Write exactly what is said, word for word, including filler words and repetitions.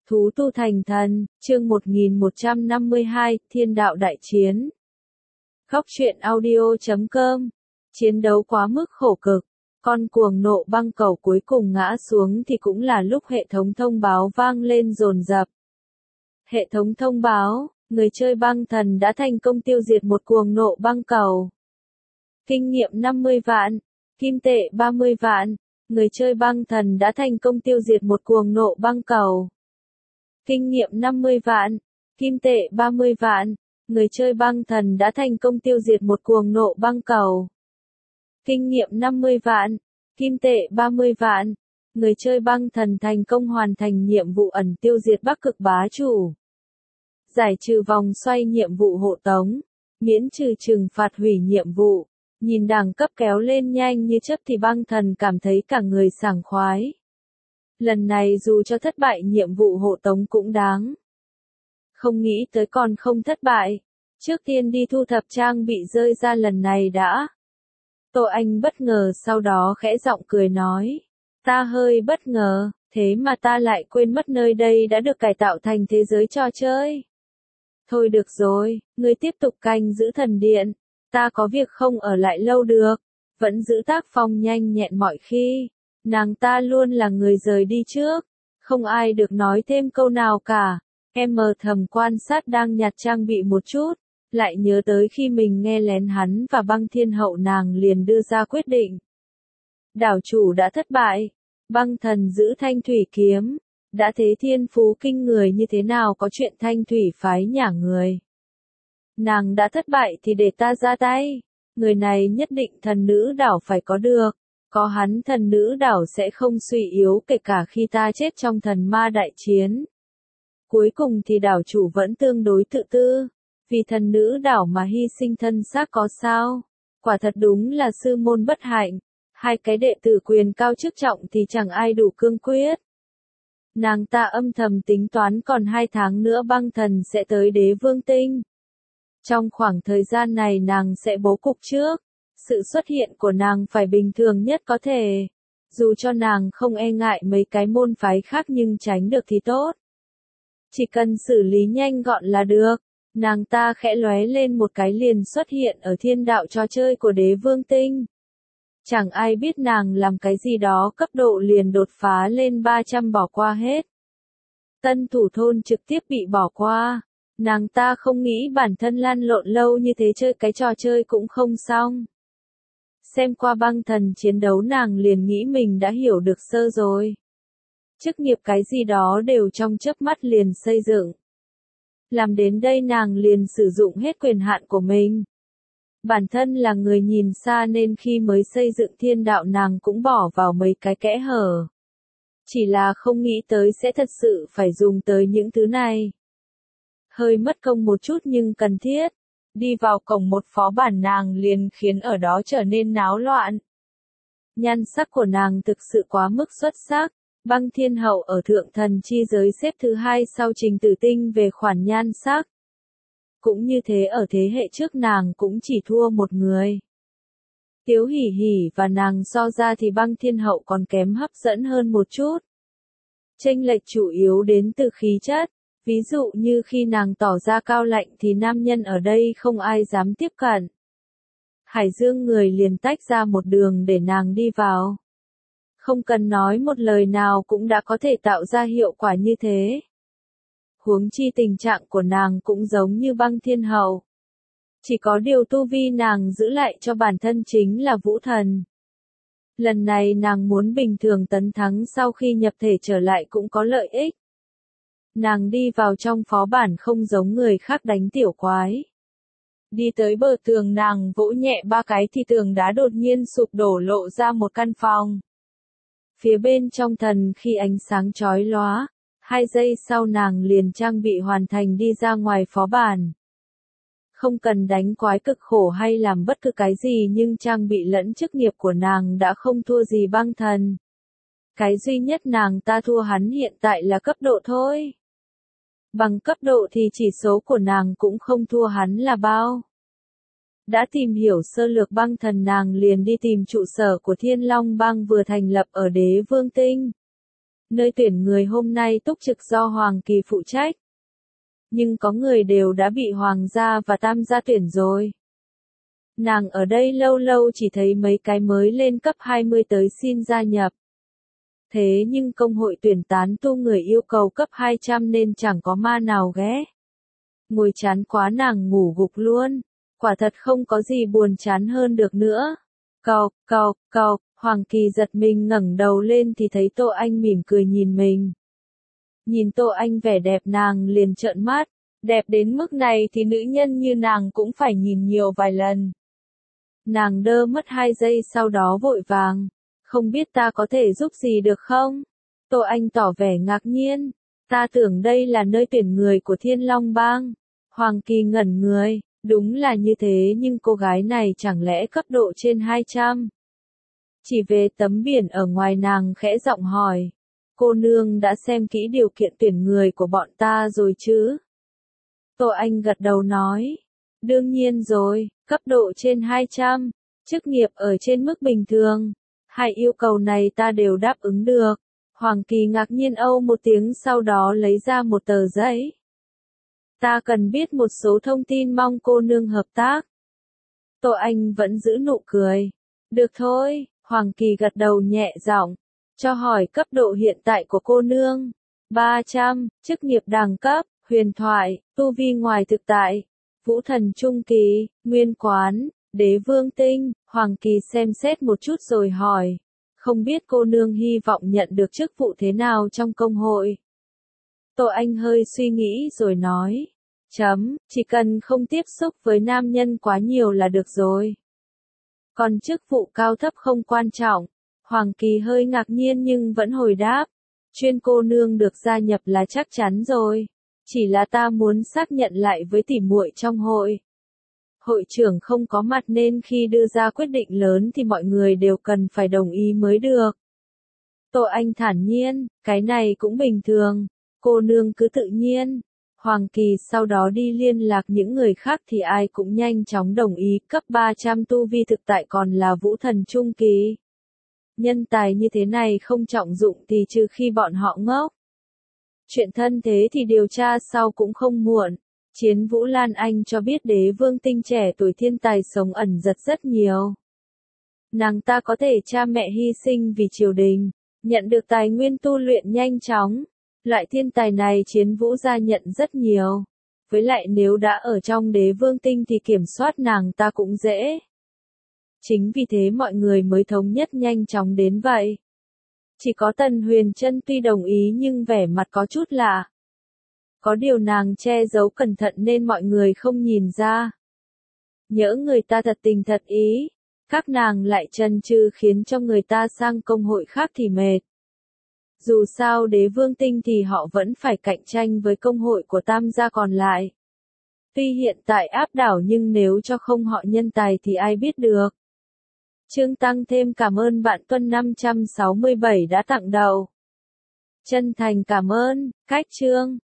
Thú tu thành thần, chương một nghìn một trăm năm mươi hai, Thiên đạo đại chiến. Góc truyện audio chấm com. Chiến đấu quá mức khổ cực, con cuồng nộ băng cầu cuối cùng ngã xuống thì cũng là lúc hệ thống thông báo vang lên dồn dập. Hệ thống thông báo, người chơi băng thần đã thành công tiêu diệt một cuồng nộ băng cầu. Kinh nghiệm năm mươi vạn, kim tệ ba mươi vạn, người chơi băng thần đã thành công tiêu diệt một cuồng nộ băng cầu. Kinh nghiệm năm mươi vạn, kim tệ ba mươi vạn, người chơi băng thần đã thành công tiêu diệt một cuồng nộ băng cầu. Kinh nghiệm năm mươi vạn, kim tệ ba mươi vạn, người chơi băng thần thành công hoàn thành nhiệm vụ ẩn tiêu diệt Bắc Cực bá chủ. Giải trừ vòng xoay nhiệm vụ hộ tống, miễn trừ trừng phạt hủy nhiệm vụ. Nhìn đẳng cấp kéo lên nhanh như chớp thì băng thần cảm thấy cả người sảng khoái. Lần này dù cho thất bại nhiệm vụ hộ tống cũng đáng. Không nghĩ tới còn không thất bại. Trước tiên đi thu thập trang bị rơi ra lần này đã. Tô Anh bất ngờ sau đó khẽ giọng cười nói. Ta hơi bất ngờ, thế mà ta lại quên mất nơi đây đã được cải tạo thành thế giới trò chơi. Thôi được rồi, ngươi tiếp tục canh giữ thần điện. Ta có việc không ở lại lâu được. Vẫn giữ tác phong nhanh nhẹn mọi khi. Nàng ta luôn là người rời đi trước. Không ai được nói thêm câu nào cả. Em mờ thầm quan sát đang nhặt trang bị một chút. Lại nhớ tới khi mình nghe lén hắn và băng thiên hậu nàng liền đưa ra quyết định. Đảo chủ đã thất bại. Băng thần giữ thanh thủy kiếm. Đã thế thiên phú kinh người như thế nào có chuyện thanh thủy phái nhả người. Nàng đã thất bại thì để ta ra tay. Người này nhất định thần nữ đảo phải có được. Có hắn thần nữ đảo sẽ không suy yếu kể cả khi ta chết trong thần ma đại chiến. Cuối cùng thì đảo chủ vẫn tương đối tự tư. Vì thần nữ đảo mà hy sinh thân xác có sao. Quả thật đúng là sư môn bất hạnh. Hai cái đệ tử quyền cao chức trọng thì chẳng ai đủ cương quyết. Nàng ta âm thầm tính toán còn hai tháng nữa băng thần sẽ tới đế vương tinh. Trong khoảng thời gian này nàng sẽ bố cục trước. Sự xuất hiện của nàng phải bình thường nhất có thể. Dù cho nàng không e ngại mấy cái môn phái khác nhưng tránh được thì tốt. Chỉ cần xử lý nhanh gọn là được. Nàng ta khẽ lóe lên một cái liền xuất hiện ở thiên đạo trò chơi của đế vương tinh. Chẳng ai biết nàng làm cái gì đó cấp độ liền đột phá lên ba trăm bỏ qua hết. Tân thủ thôn trực tiếp bị bỏ qua. Nàng ta không nghĩ bản thân lăn lộn lâu như thế chơi cái trò chơi cũng không xong. Xem qua băng thần chiến đấu nàng liền nghĩ mình đã hiểu được sơ rồi. Chức nghiệp cái gì đó đều trong chớp mắt liền xây dựng. Làm đến đây nàng liền sử dụng hết quyền hạn của mình. Bản thân là người nhìn xa nên khi mới xây dựng thiên đạo nàng cũng bỏ vào mấy cái kẽ hở. Chỉ là không nghĩ tới sẽ thật sự phải dùng tới những thứ này. Hơi mất công một chút nhưng cần thiết. Đi vào cổng một phó bản nàng liền khiến ở đó trở nên náo loạn. Nhan sắc của nàng thực sự quá mức xuất sắc. Băng thiên hậu ở thượng thần chi giới xếp thứ hai sau trình tử tinh về khoản nhan sắc. Cũng như thế ở thế hệ trước nàng cũng chỉ thua một người. Tiếu hỉ hỉ và nàng so ra thì băng thiên hậu còn kém hấp dẫn hơn một chút. Chênh lệch chủ yếu đến từ khí chất. Ví dụ như khi nàng tỏ ra cao lạnh thì nam nhân ở đây không ai dám tiếp cận. Hải Dương người liền tách ra một đường để nàng đi vào. Không cần nói một lời nào cũng đã có thể tạo ra hiệu quả như thế. Huống chi tình trạng của nàng cũng giống như băng thiên hậu. Chỉ có điều tu vi nàng giữ lại cho bản thân chính là vũ thần. Lần này nàng muốn bình thường tấn thắng sau khi nhập thể trở lại cũng có lợi ích. Nàng đi vào trong phó bản không giống người khác đánh tiểu quái. Đi tới bờ tường nàng vỗ nhẹ ba cái thì tường đá đột nhiên sụp đổ lộ ra một căn phòng. Phía bên trong thần khi ánh sáng chói lóa, hai giây sau nàng liền trang bị hoàn thành đi ra ngoài phó bản. Không cần đánh quái cực khổ hay làm bất cứ cái gì nhưng trang bị lẫn chức nghiệp của nàng đã không thua gì băng thần. Cái duy nhất nàng ta thua hắn hiện tại là cấp độ thôi. Bằng cấp độ thì chỉ số của nàng cũng không thua hắn là bao. Đã tìm hiểu sơ lược băng thần nàng liền đi tìm trụ sở của Thiên Long bang vừa thành lập ở đế vương tinh. Nơi tuyển người hôm nay túc trực do Hoàng Kỳ phụ trách. Nhưng có người đều đã bị Hoàng gia và Tam gia tuyển rồi. Nàng ở đây lâu lâu chỉ thấy mấy cái mới lên cấp hai mươi tới xin gia nhập. Thế nhưng công hội tuyển tán tu người yêu cầu cấp hai trăm nên chẳng có ma nào ghé. Ngồi chán quá nàng ngủ gục luôn. Quả thật không có gì buồn chán hơn được nữa. Cộc, cộc, cộc, Hoàng Kỳ giật mình ngẩng đầu lên thì thấy Tô Anh mỉm cười nhìn mình. Nhìn Tô Anh vẻ đẹp nàng liền trợn mắt. Đẹp đến mức này thì nữ nhân như nàng cũng phải nhìn nhiều vài lần. Nàng đơ mất hai giây sau đó vội vàng. Không biết ta có thể giúp gì được không? Tô Anh tỏ vẻ ngạc nhiên. Ta tưởng đây là nơi tuyển người của Thiên Long Bang. Hoàng Kỳ ngẩn người. Đúng là như thế nhưng cô gái này chẳng lẽ cấp độ trên hai trăm? Chỉ về tấm biển ở ngoài nàng khẽ giọng hỏi. Cô nương đã xem kỹ điều kiện tuyển người của bọn ta rồi chứ? Tô Anh gật đầu nói. Đương nhiên rồi, cấp độ trên hai trăm, chức nghiệp ở trên mức bình thường. Hai yêu cầu này ta đều đáp ứng được. Hoàng Kỳ ngạc nhiên âu một tiếng sau đó lấy ra một tờ giấy. Ta cần biết một số thông tin mong cô nương hợp tác. Tô Anh vẫn giữ nụ cười. Được thôi, Hoàng Kỳ gật đầu nhẹ giọng. Cho hỏi cấp độ hiện tại của cô nương. ba trăm, chức nghiệp đẳng cấp, huyền thoại, tu vi ngoài thực tại. Vũ thần trung kỳ, nguyên quán, đế vương tinh. Hoàng Kỳ xem xét một chút rồi hỏi. Không biết cô nương hy vọng nhận được chức vụ thế nào trong công hội? Tô Anh hơi suy nghĩ rồi nói. Chấm, chỉ cần không tiếp xúc với nam nhân quá nhiều là được rồi. Còn chức vụ cao thấp không quan trọng. Hoàng Kỳ hơi ngạc nhiên nhưng vẫn hồi đáp. Chuyên cô nương được gia nhập là chắc chắn rồi. Chỉ là ta muốn xác nhận lại với tỉ muội trong hội. Hội trưởng không có mặt nên khi đưa ra quyết định lớn thì mọi người đều cần phải đồng ý mới được. Tô Anh thản nhiên, cái này cũng bình thường. Cô nương cứ tự nhiên. Hoàng Kỳ sau đó đi liên lạc những người khác thì ai cũng nhanh chóng đồng ý. Cấp ba trăm tu vi thực tại còn là vũ thần trung kỳ. Nhân tài như thế này không trọng dụng thì trừ khi bọn họ ngốc. Chuyện thân thế thì điều tra sau cũng không muộn. Chiến Vũ Lan Anh cho biết đế vương tinh trẻ tuổi thiên tài sống ẩn giật rất nhiều. Nàng ta có thể cha mẹ hy sinh vì triều đình, nhận được tài nguyên tu luyện nhanh chóng. Loại thiên tài này Chiến Vũ gia nhận rất nhiều. Với lại nếu đã ở trong đế vương tinh thì kiểm soát nàng ta cũng dễ. Chính vì thế mọi người mới thống nhất nhanh chóng đến vậy. Chỉ có Tần Huyền Trân tuy đồng ý nhưng vẻ mặt có chút lạ. Có điều nàng che giấu cẩn thận nên mọi người không nhìn ra. Nhỡ người ta thật tình thật ý, các nàng lại chần chừ khiến cho người ta sang công hội khác thì mệt. Dù sao đế vương tinh thì họ vẫn phải cạnh tranh với công hội của tam gia còn lại. Tuy hiện tại áp đảo nhưng nếu cho không họ nhân tài thì ai biết được. Chương tăng thêm cảm ơn bạn Tuân năm trăm sáu mươi bảy đã tặng đầu. Chân thành cảm ơn, cách chương.